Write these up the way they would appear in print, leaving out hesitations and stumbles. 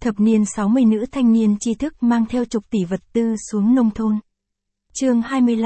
Thập niên 60 nữ thanh niên tri thức mang theo chục tỷ vật tư xuống nông thôn. Chương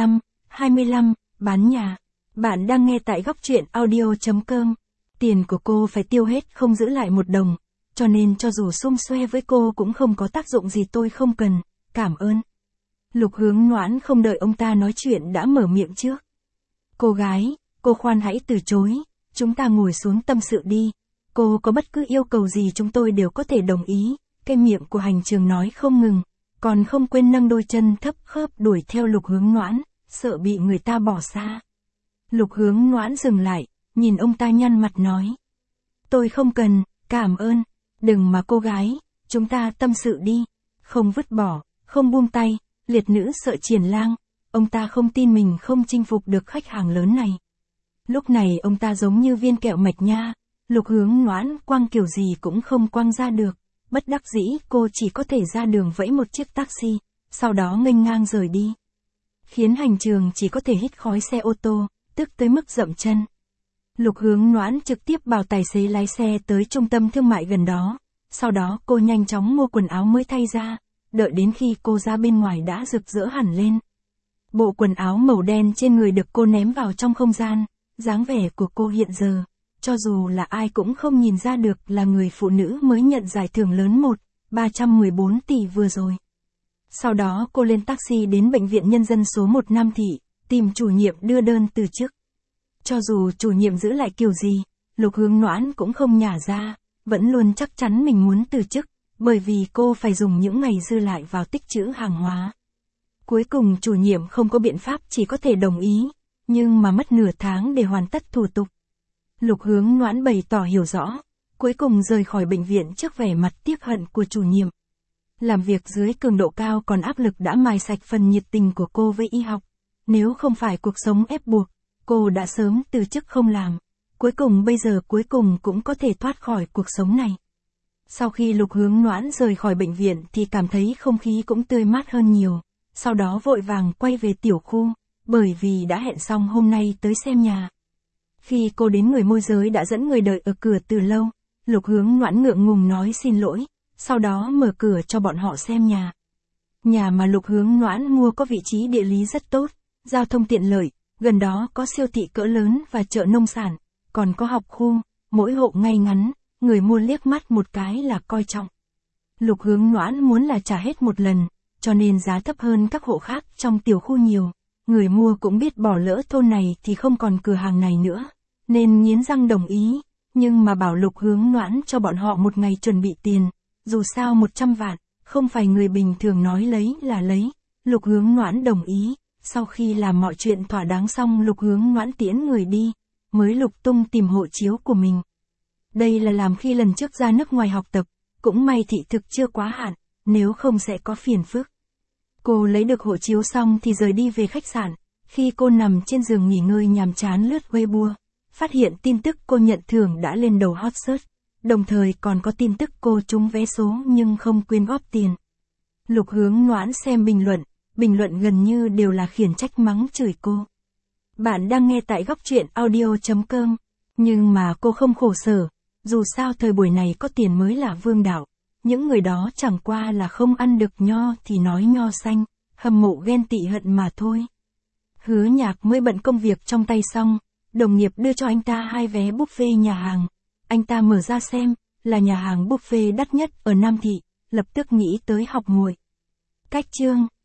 25, bán nhà. Bạn đang nghe tại góc truyện audio.com. Tiền của cô phải tiêu hết không giữ lại một đồng, cho nên cho dù xum xuê với cô cũng không có tác dụng gì, tôi không cần, cảm ơn. Lục Hướng Noãn không đợi ông ta nói chuyện đã mở miệng trước. Cô gái, cô khoan hãy từ chối, chúng ta ngồi xuống tâm sự đi. Cô có bất cứ yêu cầu gì chúng tôi đều có thể đồng ý. Cái miệng của Hành Trường nói không ngừng, còn không quên nâng đôi chân thấp khớp đuổi theo Lục Hướng Noãn, sợ bị người ta bỏ xa. Lục Hướng Noãn dừng lại, nhìn ông ta nhăn mặt nói. Tôi không cần, cảm ơn, đừng mà cô gái, chúng ta tâm sự đi, không vứt bỏ, không buông tay, liệt nữ sợ triển lang, ông ta không tin mình không chinh phục được khách hàng lớn này. Lúc này ông ta giống như viên kẹo mạch nha, Lục Hướng Noãn quăng kiểu gì cũng không quăng ra được. Bất đắc dĩ cô chỉ có thể ra đường vẫy một chiếc taxi, sau đó nghênh ngang rời đi. Khiến Hành Trường chỉ có thể hít khói xe ô tô, tức tới mức dậm chân. Lục Hướng Noãn trực tiếp bảo tài xế lái xe tới trung tâm thương mại gần đó, sau đó cô nhanh chóng mua quần áo mới thay ra, đợi đến khi cô ra bên ngoài đã rực rỡ hẳn lên. Bộ quần áo màu đen trên người được cô ném vào trong không gian, dáng vẻ của cô hiện giờ. Cho dù là ai cũng không nhìn ra được là người phụ nữ mới nhận giải thưởng lớn 314 tỷ vừa rồi. Sau đó cô lên taxi đến Bệnh viện Nhân dân số 1 Nam Thị, tìm chủ nhiệm đưa đơn từ chức. Cho dù chủ nhiệm giữ lại kiểu gì, Lục Hướng Noãn cũng không nhả ra, vẫn luôn chắc chắn mình muốn từ chức, bởi vì cô phải dùng những ngày dư lại vào tích trữ hàng hóa. Cuối cùng chủ nhiệm không có biện pháp chỉ có thể đồng ý, nhưng mà mất nửa tháng để hoàn tất thủ tục. Lục Hướng Noãn bày tỏ hiểu rõ, cuối cùng rời khỏi bệnh viện trước vẻ mặt tiếc hận của chủ nhiệm. Làm việc dưới cường độ cao còn áp lực đã mài sạch phần nhiệt tình của cô với y học. Nếu không phải cuộc sống ép buộc, cô đã sớm từ chức không làm. Cuối cùng bây giờ cũng có thể thoát khỏi cuộc sống này. Sau khi Lục Hướng Noãn rời khỏi bệnh viện thì cảm thấy không khí cũng tươi mát hơn nhiều. Sau đó vội vàng quay về tiểu khu, bởi vì đã hẹn xong hôm nay tới xem nhà. Khi cô đến người môi giới đã dẫn người đợi ở cửa từ lâu, Lục Hướng Noãn ngượng ngùng nói xin lỗi, sau đó mở cửa cho bọn họ xem nhà. Nhà mà Lục Hướng Noãn mua có vị trí địa lý rất tốt, giao thông tiện lợi, gần đó có siêu thị cỡ lớn và chợ nông sản, còn có học khu, mỗi hộ ngay ngắn, người mua liếc mắt một cái là coi trọng. Lục Hướng Noãn muốn là trả hết một lần, cho nên giá thấp hơn các hộ khác trong tiểu khu nhiều. Người mua cũng biết bỏ lỡ thôn này thì không còn cửa hàng này nữa, nên nghiến răng đồng ý, nhưng mà bảo Lục Hướng Noãn cho bọn họ một ngày chuẩn bị tiền, dù sao 100 vạn, không phải người bình thường nói lấy là lấy. Lục Hướng Noãn đồng ý, sau khi làm mọi chuyện thỏa đáng xong Lục Hướng Noãn tiễn người đi, mới lục tung tìm hộ chiếu của mình. Đây là làm khi lần trước ra nước ngoài học tập, cũng may thị thực chưa quá hạn, nếu không sẽ có phiền phức. Cô lấy được hộ chiếu xong thì rời đi về khách sạn, khi cô nằm trên giường nghỉ ngơi nhàm chán lướt Weibo, phát hiện tin tức cô nhận thưởng đã lên đầu hot search, đồng thời còn có tin tức cô trúng vé số nhưng không quyên góp tiền. Lục Hướng Noãn xem bình luận gần như đều là khiển trách mắng chửi cô. Bạn đang nghe tại góc truyện audio.com, nhưng mà cô không khổ sở, dù sao thời buổi này có tiền mới là vương đạo. Những người đó chẳng qua là không ăn được nho thì nói nho xanh, hâm mộ ghen tị hận mà thôi. Hứa Nhạc mới bận công việc trong tay xong, đồng nghiệp đưa cho anh ta 2 vé buffet nhà hàng. Anh ta mở ra xem, là nhà hàng buffet đắt nhất ở Nam Thị, lập tức nghĩ tới học muội. Cách chương